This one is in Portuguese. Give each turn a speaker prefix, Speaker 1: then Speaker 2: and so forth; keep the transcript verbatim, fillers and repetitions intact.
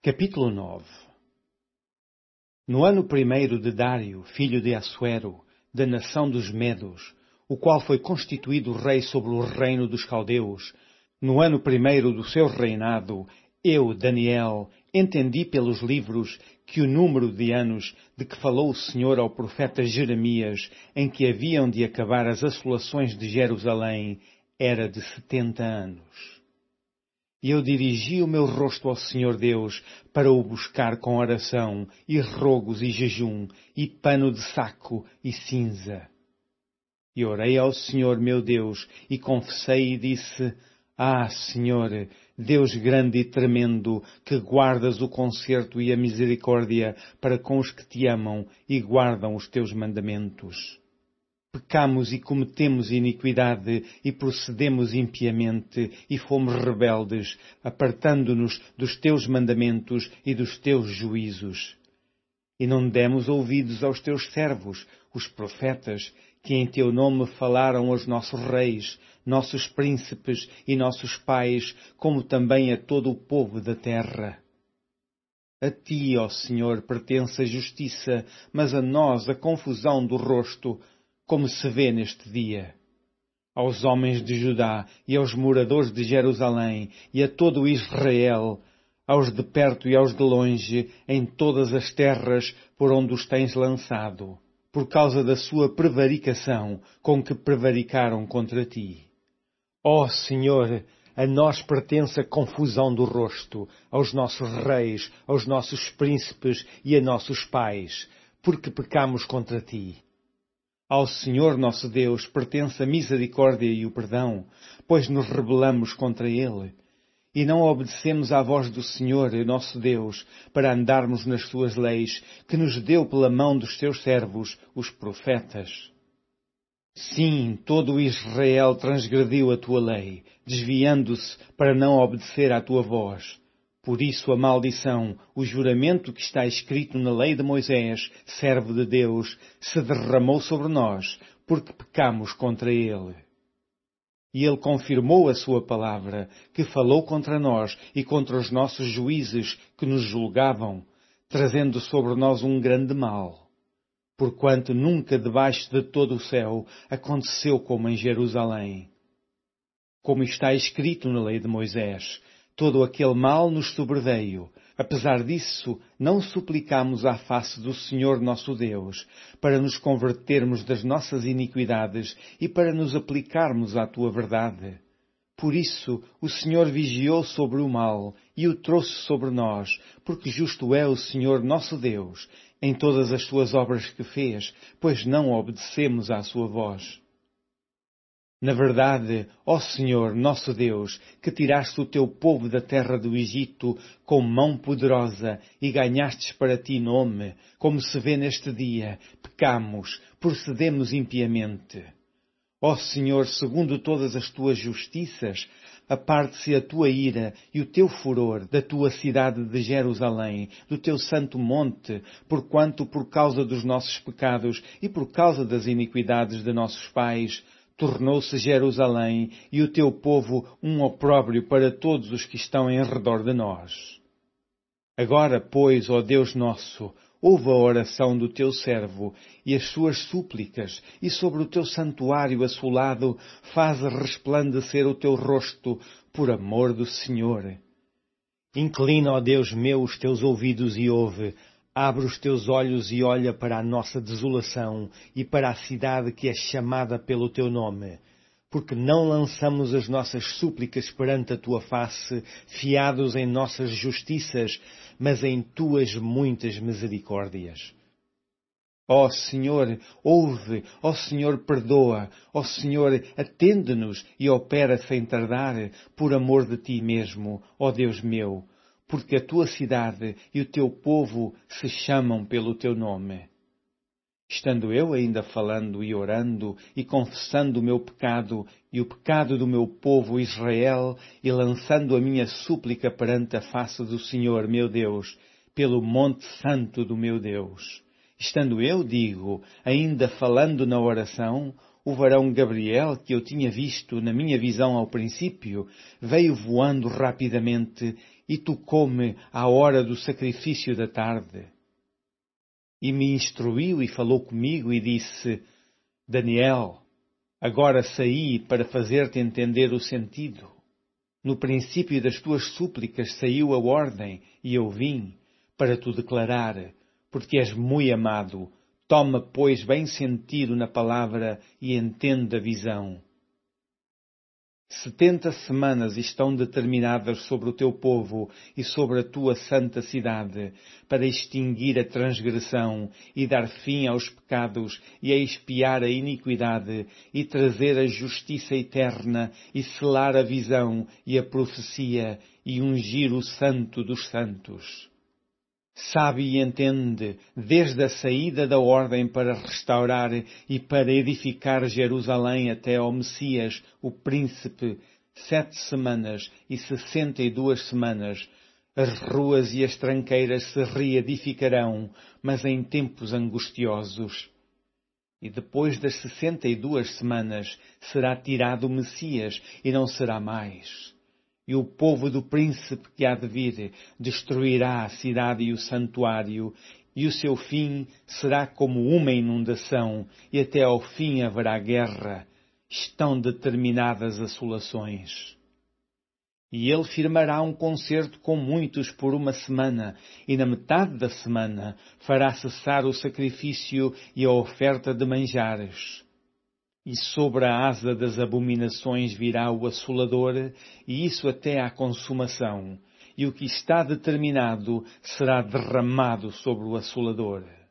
Speaker 1: Capítulo nove. No ano primeiro de Dário, filho de Assuero, da nação dos Medos, o qual foi constituído rei sobre o reino dos caldeus, no ano primeiro do seu reinado, eu, Daniel, entendi pelos livros que o número de anos de que falou o Senhor ao profeta Jeremias, em que haviam de acabar as assolações de Jerusalém, era de setenta anos. E eu dirigi o meu rosto ao Senhor Deus para o buscar com oração, e rogos e jejum, e pano de saco e cinza. E orei ao Senhor meu Deus, e confessei e disse: Ah, Senhor, Deus grande e tremendo, que guardas o concerto e a misericórdia para com os que te amam e guardam os teus mandamentos. Pecamos e cometemos iniquidade e procedemos impiamente e fomos rebeldes, apartando-nos dos teus mandamentos e dos teus juízos. E não demos ouvidos aos teus servos, os profetas, que em teu nome falaram aos nossos reis, nossos príncipes e nossos pais, como também a todo o povo da terra. A ti, ó Senhor, pertence a justiça, mas a nós a confusão do rosto, como se vê neste dia. Aos homens de Judá e aos moradores de Jerusalém e a todo Israel, aos de perto e aos de longe, em todas as terras por onde os tens lançado, por causa da sua prevaricação com que prevaricaram contra ti. Ó Senhor, a nós pertence a confusão do rosto, aos nossos reis, aos nossos príncipes e a nossos pais, porque pecamos contra ti. Ao Senhor nosso Deus pertence a misericórdia e o perdão, pois nos rebelamos contra Ele, e não obedecemos à voz do Senhor, nosso Deus, para andarmos nas suas leis, que nos deu pela mão dos seus servos, os profetas. Sim, todo o Israel transgrediu a tua lei, desviando-se para não obedecer à tua voz. Por isso a maldição, o juramento que está escrito na lei de Moisés, servo de Deus, se derramou sobre nós, porque pecamos contra ele. E ele confirmou a sua palavra, que falou contra nós e contra os nossos juízes que nos julgavam, trazendo sobre nós um grande mal. Porquanto nunca debaixo de todo o céu aconteceu como em Jerusalém. Como está escrito na lei de Moisés, todo aquele mal nos sobreveio. Apesar disso, não suplicamos à face do Senhor nosso Deus, para nos convertermos das nossas iniquidades e para nos aplicarmos à tua verdade. Por isso, o Senhor vigiou sobre o mal e o trouxe sobre nós, porque justo é o Senhor nosso Deus, em todas as suas obras que fez, pois não obedecemos à sua voz. Na verdade, ó Senhor, nosso Deus, que tiraste o teu povo da terra do Egito com mão poderosa e ganhastes para ti nome, como se vê neste dia, pecamos, procedemos impiamente. Ó Senhor, segundo todas as tuas justiças, aparte-se a tua ira e o teu furor da tua cidade de Jerusalém, do teu santo monte, porquanto por causa dos nossos pecados e por causa das iniquidades de nossos pais, tornou-se Jerusalém e o teu povo um opróbrio para todos os que estão em redor de nós. Agora, pois, ó Deus nosso, ouve a oração do teu servo e as suas súplicas, e sobre o teu santuário assolado faz resplandecer o teu rosto por amor do Senhor. Inclina, ó Deus meu, os teus ouvidos e ouve. Abre os teus olhos e olha para a nossa desolação e para a cidade que é chamada pelo teu nome. Porque não lançamos as nossas súplicas perante a tua face, fiados em nossas justiças, mas em tuas muitas misericórdias. Ó Senhor, ouve, ó Senhor, perdoa, ó Senhor, atende-nos e opera sem tardar, por amor de ti mesmo, ó Deus meu, porque a tua cidade e o teu povo se chamam pelo teu nome. Estando eu ainda falando e orando e confessando o meu pecado e o pecado do meu povo Israel e lançando a minha súplica perante a face do Senhor, meu Deus, pelo monte santo do meu Deus. Estando eu, digo, ainda falando na oração, o varão Gabriel, que eu tinha visto na minha visão ao princípio, veio voando rapidamente e tocou-me à hora do sacrifício da tarde. E me instruiu e falou comigo e disse: Daniel, agora saí para fazer-te entender o sentido. No princípio das tuas súplicas saiu a ordem, e eu vim para te declarar, porque és muito amado. Toma, pois, bem sentido na palavra e entende a visão. Setenta semanas estão determinadas sobre o teu povo e sobre a tua santa cidade, para extinguir a transgressão e dar fim aos pecados e a expiar a iniquidade e trazer a justiça eterna e selar a visão e a profecia e ungir o santo dos santos. Sabe e entende, desde a saída da ordem para restaurar e para edificar Jerusalém até ao Messias, o príncipe, sete semanas e sessenta e duas semanas, as ruas e as tranqueiras se reedificarão, mas em tempos angustiosos. E depois das sessenta e duas semanas será tirado o Messias e não será mais. E o povo do príncipe que há de vir destruirá a cidade e o santuário, e o seu fim será como uma inundação, e até ao fim haverá guerra. Estão determinadas assolações. E ele firmará um concerto com muitos por uma semana, e na metade da semana fará cessar o sacrifício e a oferta de manjares. E sobre a asa das abominações virá o assolador, e isso até à consumação, e o que está determinado será derramado sobre o assolador.